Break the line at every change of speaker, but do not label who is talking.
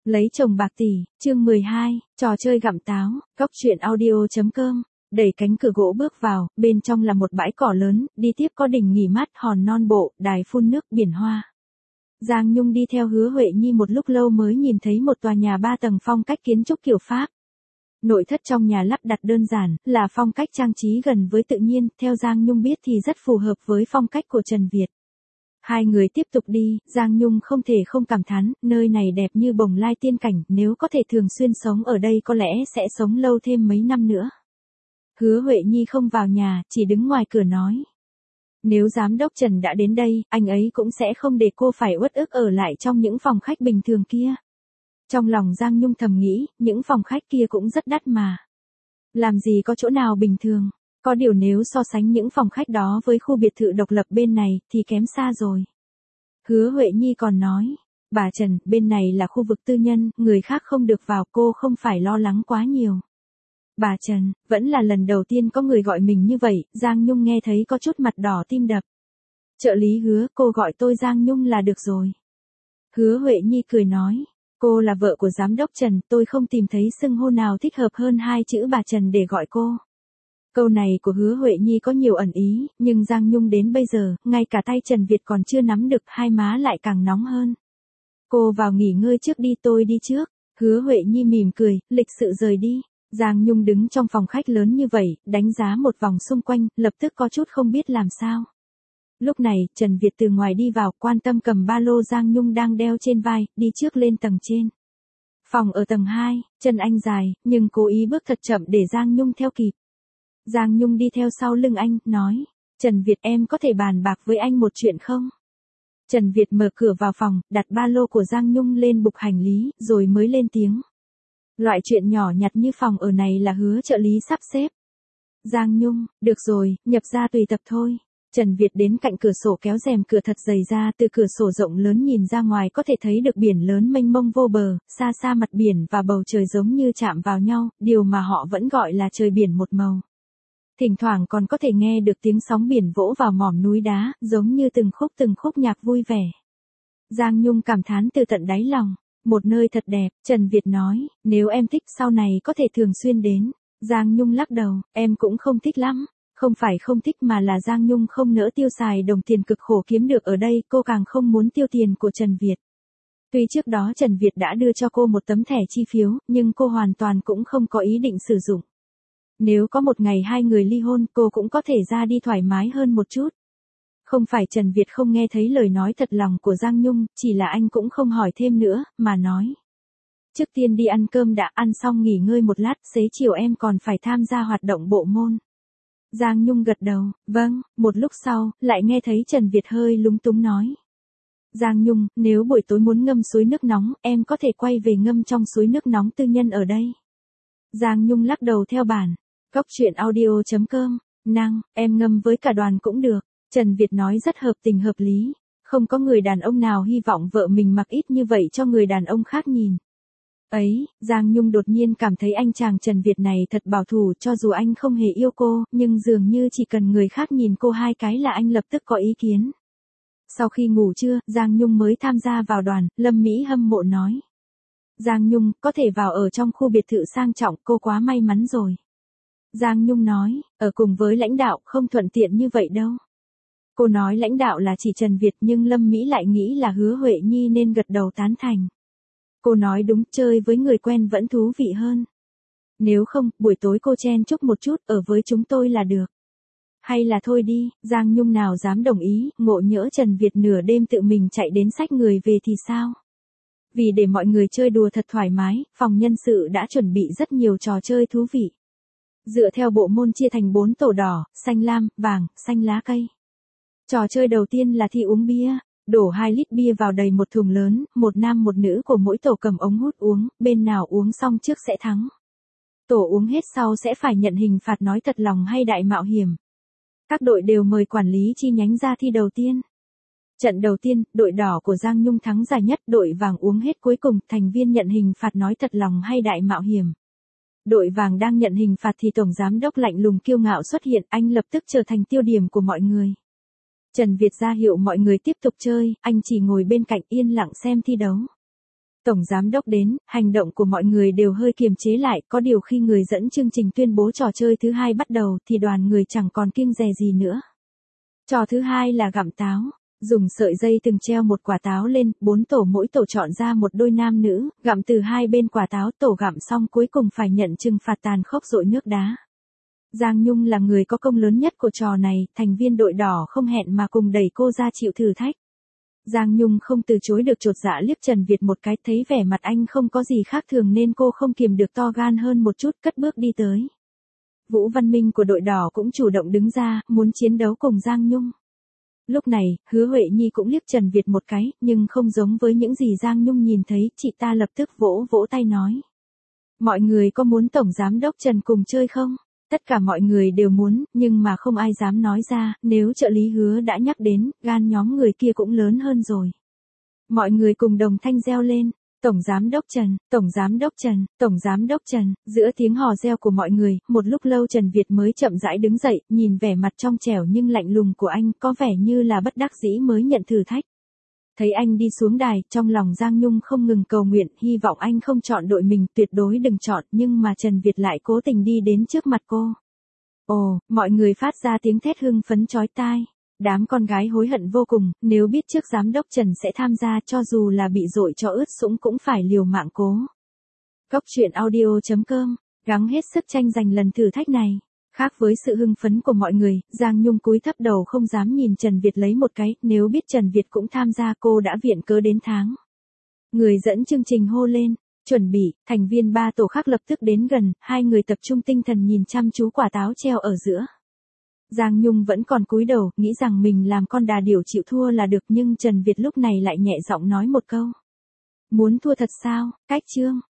Lấy chồng bạc tỷ, chương 12, trò chơi gặm táo, góc truyện audio.com. Đẩy cánh cửa gỗ bước vào, bên trong là một bãi cỏ lớn, đi tiếp có đỉnh nghỉ mát, hòn non bộ, đài phun nước, biển hoa. Giang Nhung đi theo Hứa Huệ Nhi một lúc lâu mới nhìn thấy một tòa nhà 3 tầng phong cách kiến trúc kiểu Pháp. Nội thất trong nhà lắp đặt đơn giản, là phong cách trang trí gần với tự nhiên, theo Giang Nhung biết thì rất phù hợp với phong cách của Trần Việt. Hai người tiếp tục đi, Giang Nhung không thể không cảm thán, nơi này đẹp như bồng lai tiên cảnh, nếu có thể thường xuyên sống ở đây có lẽ sẽ sống lâu thêm mấy năm nữa. Hứa Huệ Nhi không vào nhà, chỉ đứng ngoài cửa nói. Nếu giám đốc Trần đã đến đây, anh ấy cũng sẽ không để cô phải uất ức ở lại trong những phòng khách bình thường kia. Trong lòng Giang Nhung thầm nghĩ, những phòng khách kia cũng rất đắt mà. Làm gì có chỗ nào bình thường. Có điều nếu so sánh những phòng khách đó với khu biệt thự độc lập bên này, thì kém xa rồi. Hứa Huệ Nhi còn nói, bà Trần, bên này là khu vực tư nhân, người khác không được vào, cô không phải lo lắng quá nhiều. Bà Trần, vẫn là lần đầu tiên có người gọi mình như vậy, Giang Nhung nghe thấy có chút mặt đỏ tim đập. Trợ lý Hứa, cô gọi tôi Giang Nhung là được rồi. Hứa Huệ Nhi cười nói, cô là vợ của giám đốc Trần, tôi không tìm thấy xưng hô nào thích hợp hơn hai chữ bà Trần để gọi cô. Câu này của Hứa Huệ Nhi có nhiều ẩn ý, nhưng Giang Nhung đến bây giờ, ngay cả tay Trần Việt còn chưa nắm được, hai má lại càng nóng hơn. Cô vào nghỉ ngơi trước đi, tôi đi trước. Hứa Huệ Nhi mỉm cười, lịch sự rời đi. Giang Nhung đứng trong phòng khách lớn như vậy, đánh giá một vòng xung quanh, lập tức có chút không biết làm sao. Lúc này, Trần Việt từ ngoài đi vào, quan tâm cầm ba lô Giang Nhung đang đeo trên vai, đi trước lên tầng trên. Phòng ở tầng 2, chân anh dài, nhưng cố ý bước thật chậm để Giang Nhung theo kịp. Giang Nhung đi theo sau lưng anh, nói, Trần Việt em có thể bàn bạc với anh một chuyện không? Trần Việt mở cửa vào phòng, đặt ba lô của Giang Nhung lên bục hành lý, rồi mới lên tiếng. Loại chuyện nhỏ nhặt như phòng ở này là Hứa trợ lý sắp xếp. Giang Nhung, được rồi, nhập ra tùy tập thôi. Trần Việt đến cạnh cửa sổ kéo rèm cửa thật dày ra, từ cửa sổ rộng lớn nhìn ra ngoài có thể thấy được biển lớn mênh mông vô bờ, xa xa mặt biển và bầu trời giống như chạm vào nhau, điều mà họ vẫn gọi là trời biển một màu. Thỉnh thoảng còn có thể nghe được tiếng sóng biển vỗ vào mỏm núi đá, giống như từng khúc nhạc vui vẻ. Giang Nhung cảm thán từ tận đáy lòng, một nơi thật đẹp, Trần Việt nói, nếu em thích sau này có thể thường xuyên đến. Giang Nhung lắc đầu, em cũng không thích lắm. Không phải không thích mà là Giang Nhung không nỡ tiêu xài đồng tiền cực khổ kiếm được ở đây, cô càng không muốn tiêu tiền của Trần Việt. Tuy trước đó Trần Việt đã đưa cho cô một tấm thẻ chi phiếu, nhưng cô hoàn toàn cũng không có ý định sử dụng. Nếu có một ngày hai người ly hôn, cô cũng có thể ra đi thoải mái hơn một chút. Không phải Trần Việt không nghe thấy lời nói thật lòng của Giang Nhung, chỉ là anh cũng không hỏi thêm nữa, mà nói. Trước tiên đi ăn cơm đã, ăn xong nghỉ ngơi một lát, xế chiều em còn phải tham gia hoạt động bộ môn. Giang Nhung gật đầu, vâng, một lúc sau, lại nghe thấy Trần Việt hơi lúng túng nói. Giang Nhung, nếu buổi tối muốn ngâm suối nước nóng, em có thể quay về ngâm trong suối nước nóng tư nhân ở đây. Giang Nhung lắc đầu theo bản. Góc truyện audio.com, em ngâm với cả đoàn cũng được. Trần Việt nói rất hợp tình hợp lý. Không có người đàn ông nào hy vọng vợ mình mặc ít như vậy cho người đàn ông khác nhìn. Ấy, Giang Nhung đột nhiên cảm thấy anh chàng Trần Việt này thật bảo thủ, cho dù anh không hề yêu cô, nhưng dường như chỉ cần người khác nhìn cô hai cái là anh lập tức có ý kiến. Sau khi ngủ trưa, Giang Nhung mới tham gia vào đoàn, Lâm Mỹ hâm mộ nói. Giang Nhung, có thể vào ở trong khu biệt thự sang trọng, cô quá may mắn rồi. Giang Nhung nói, ở cùng với lãnh đạo, không thuận tiện như vậy đâu. Cô nói lãnh đạo là chỉ Trần Việt nhưng Lâm Mỹ lại nghĩ là Hứa Huệ Nhi nên gật đầu tán thành. Cô nói đúng, chơi với người quen vẫn thú vị hơn. Nếu không, buổi tối cô chen chúc một chút, ở với chúng tôi là được. Hay là thôi đi, Giang Nhung nào dám đồng ý, ngộ nhỡ Trần Việt nửa đêm tự mình chạy đến xách người về thì sao? Vì để mọi người chơi đùa thật thoải mái, phòng nhân sự đã chuẩn bị rất nhiều trò chơi thú vị. Dựa theo bộ môn chia thành 4 tổ đỏ, xanh lam, vàng, xanh lá cây. Trò chơi đầu tiên là thi uống bia. Đổ 2 lít bia vào đầy một thùng lớn, một nam một nữ của mỗi tổ cầm ống hút uống, bên nào uống xong trước sẽ thắng. Tổ uống hết sau sẽ phải nhận hình phạt nói thật lòng hay đại mạo hiểm. Các đội đều mời quản lý chi nhánh ra thi đầu tiên. Trận đầu tiên, đội đỏ của Giang Nhung thắng giải nhất, đội vàng uống hết cuối cùng, thành viên nhận hình phạt nói thật lòng hay đại mạo hiểm. Đội vàng đang nhận hình phạt thì tổng giám đốc lạnh lùng kiêu ngạo xuất hiện, anh lập tức trở thành tiêu điểm của mọi người. Trần Việt ra hiệu mọi người tiếp tục chơi, anh chỉ ngồi bên cạnh yên lặng xem thi đấu. Tổng giám đốc đến, hành động của mọi người đều hơi kiềm chế lại, có điều khi người dẫn chương trình tuyên bố trò chơi thứ hai bắt đầu thì đoàn người chẳng còn kiêng dè gì nữa. Trò thứ hai là gặm táo. Dùng sợi dây từng treo một quả táo lên, 4 tổ mỗi tổ chọn ra một đôi nam nữ, gặm từ hai bên quả táo, tổ gặm xong cuối cùng phải nhận trừng phạt tàn khốc dội nước đá. Giang Nhung là người có công lớn nhất của trò này, thành viên đội đỏ không hẹn mà cùng đẩy cô ra chịu thử thách. Giang Nhung không từ chối được, chột dạ liếc Trần Việt một cái, thấy vẻ mặt anh không có gì khác thường nên cô không kiềm được to gan hơn một chút, cất bước đi tới. Vũ Văn Minh của đội đỏ cũng chủ động đứng ra, muốn chiến đấu cùng Giang Nhung. Lúc này, Hứa Huệ Nhi cũng liếc Trần Việt một cái, nhưng không giống với những gì Giang Nhung nhìn thấy, chị ta lập tức vỗ vỗ tay nói. Mọi người có muốn Tổng Giám đốc Trần cùng chơi không? Tất cả mọi người đều muốn, nhưng mà không ai dám nói ra, nếu trợ lý Hứa đã nhắc đến, gan nhóm người kia cũng lớn hơn rồi. Mọi người cùng đồng thanh reo lên. Tổng Giám đốc Trần, Tổng Giám đốc Trần, Tổng Giám đốc Trần, giữa tiếng hò reo của mọi người, một lúc lâu Trần Việt mới chậm rãi đứng dậy, nhìn vẻ mặt trong trẻo nhưng lạnh lùng của anh, có vẻ như là bất đắc dĩ mới nhận thử thách. Thấy anh đi xuống đài, trong lòng Giang Nhung không ngừng cầu nguyện, hy vọng anh không chọn đội mình, tuyệt đối đừng chọn, nhưng mà Trần Việt lại cố tình đi đến trước mặt cô. Ồ, mọi người phát ra tiếng thét hưng phấn chói tai. Đám con gái hối hận vô cùng, nếu biết trước giám đốc Trần sẽ tham gia cho dù là bị dội cho ướt sũng cũng phải liều mạng cố. Cốc truyện audio.com, gắng hết sức tranh giành lần thử thách này. Khác với sự hưng phấn của mọi người, Giang Nhung cúi thấp đầu không dám nhìn Trần Việt lấy một cái, nếu biết Trần Việt cũng tham gia cô đã viện cớ đến tháng. Người dẫn chương trình hô lên, chuẩn bị, thành viên ba tổ khác lập tức đến gần, hai người tập trung tinh thần nhìn chăm chú quả táo treo ở giữa. Giang Nhung vẫn còn cúi đầu, nghĩ rằng mình làm con đà điểu chịu thua là được, nhưng Trần Việt lúc này lại nhẹ giọng nói một câu. Muốn thua thật sao, cách chương.